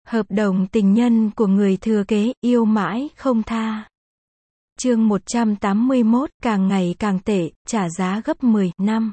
Hợp đồng tình nhân của người thừa kế, yêu mãi không tha. Chương 181, càng ngày càng tệ, trả giá gấp 10 năm.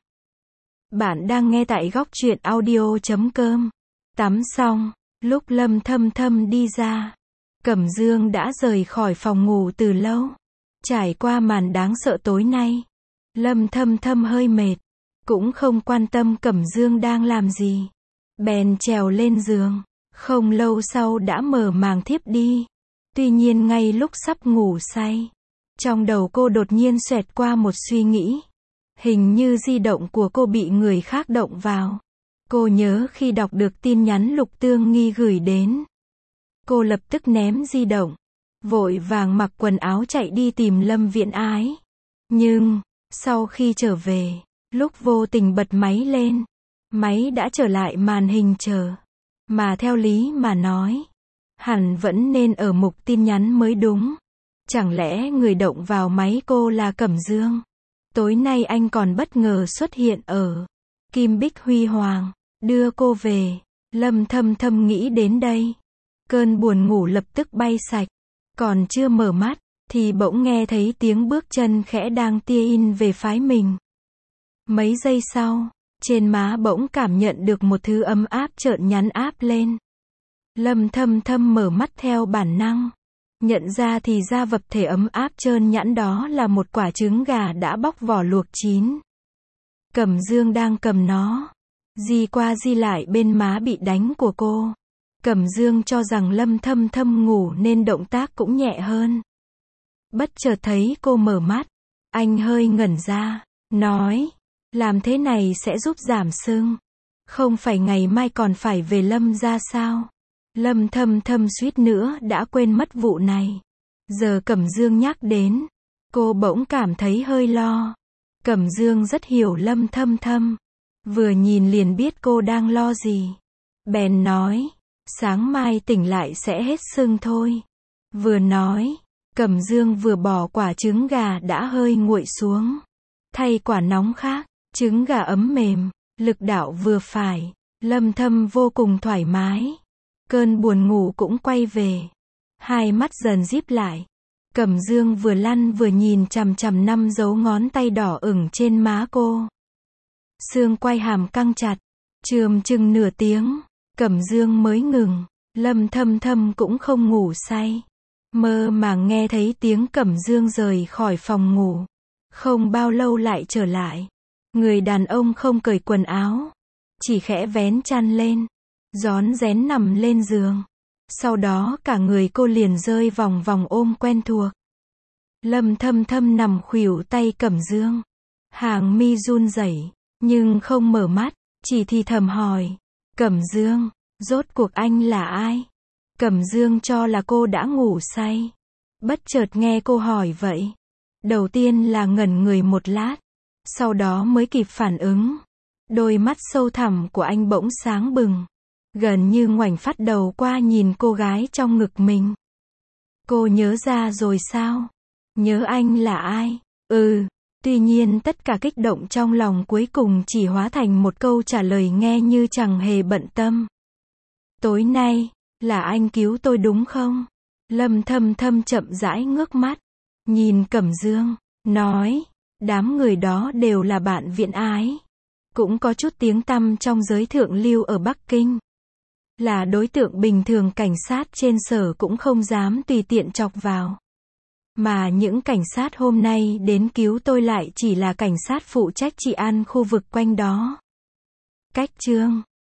Bạn đang nghe tại góc truyện audio.com. Tắm xong, lúc Lâm Thâm Thâm đi ra, Cẩm Dương đã rời khỏi phòng ngủ từ lâu. Trải qua màn đáng sợ tối nay, Lâm Thâm Thâm hơi mệt, cũng không quan tâm Cẩm Dương đang làm gì. Bèn trèo lên giường, không lâu sau đã mở màng thiếp đi. Tuy nhiên ngay lúc sắp ngủ say, trong đầu cô đột nhiên xoẹt qua một suy nghĩ. Hình như di động của cô bị người khác động vào. Cô nhớ khi đọc được tin nhắn Lục Tương Nghi gửi đến. Cô lập tức ném di động, vội vàng mặc quần áo chạy đi tìm Lâm Viễn Ái. Nhưng, sau khi trở về, lúc vô tình bật máy lên, máy đã trở lại màn hình chờ. Mà theo lý mà nói, hẳn vẫn nên ở mục tin nhắn mới đúng. Chẳng lẽ người động vào máy cô là Cẩm Dương? Tối nay anh còn bất ngờ xuất hiện ở Kim Bích Huy Hoàng, đưa cô về. Lâm Thâm Thâm nghĩ đến đây, cơn buồn ngủ lập tức bay sạch. Còn chưa mở mắt, thì bỗng nghe thấy tiếng bước chân khẽ đang tia in về phái mình. Mấy giây sau, trên má bỗng cảm nhận được một thứ ấm áp chợn nhắn áp lên. Lâm Thâm Thâm mở mắt theo bản năng, nhận ra thì ra vật thể ấm áp trơn nhẵn đó là một quả trứng gà đã bóc vỏ luộc chín. Cẩm Dương đang cầm nó, di qua di lại bên má bị đánh của cô. Cẩm Dương cho rằng Lâm Thâm Thâm ngủ nên động tác cũng nhẹ hơn. Bất chợt thấy cô mở mắt, anh hơi ngẩn ra, nói, làm thế này sẽ giúp giảm sưng. Không phải ngày mai còn phải về Lâm gia sao? Lâm Thâm Thâm suýt nữa đã quên mất vụ này. Giờ Cẩm Dương nhắc đến, cô bỗng cảm thấy hơi lo. Cẩm Dương rất hiểu Lâm Thâm Thâm, vừa nhìn liền biết cô đang lo gì. Bèn nói, sáng mai tỉnh lại sẽ hết sưng thôi. Vừa nói, Cẩm Dương vừa bỏ quả trứng gà đã hơi nguội xuống, thay quả nóng khác. Trứng gà ấm mềm, lực đạo vừa phải, Lâm Thâm vô cùng thoải mái. Cơn buồn ngủ cũng quay về. Hai mắt dần díp lại. Cẩm Dương vừa lăn vừa nhìn chằm chằm 5 dấu ngón tay đỏ ửng trên má cô. Xương quai hàm căng chặt. Chườm chừng nửa tiếng, Cẩm Dương mới ngừng. Lâm Thâm Thâm cũng không ngủ say. Mơ màng nghe thấy tiếng Cẩm Dương rời khỏi phòng ngủ. Không bao lâu lại trở lại. Người đàn ông không cởi quần áo, chỉ khẽ vén chăn lên, rón rén nằm lên giường. Sau đó cả người cô liền rơi vòng vòng ôm quen thuộc. Lâm Thâm Thâm nằm khuỷu tay Cẩm Dương, hàng mi run rẩy, nhưng không mở mắt, chỉ thì thầm hỏi, Cẩm Dương, rốt cuộc anh là ai? Cẩm Dương cho là cô đã ngủ say. Bất chợt nghe cô hỏi vậy, đầu tiên là ngẩn người một lát, sau đó mới kịp phản ứng. Đôi mắt sâu thẳm của anh bỗng sáng bừng, gần như ngoảnh phát đầu qua nhìn cô gái trong ngực mình. Cô nhớ ra rồi sao? Nhớ anh là ai? Tuy nhiên tất cả kích động trong lòng cuối cùng chỉ hóa thành một câu trả lời nghe như chẳng hề bận tâm. Tối nay, là anh cứu tôi đúng không? Lâm Thâm Thâm chậm rãi ngước mắt, nhìn Cẩm Dương, nói, đám người đó đều là bạn Viễn Ái. Cũng có chút tiếng tăm trong giới thượng lưu ở Bắc Kinh. Là đối tượng bình thường cảnh sát trên sở cũng không dám tùy tiện chọc vào. Mà những cảnh sát hôm nay đến cứu tôi lại chỉ là cảnh sát phụ trách trị an khu vực quanh đó. Cách chương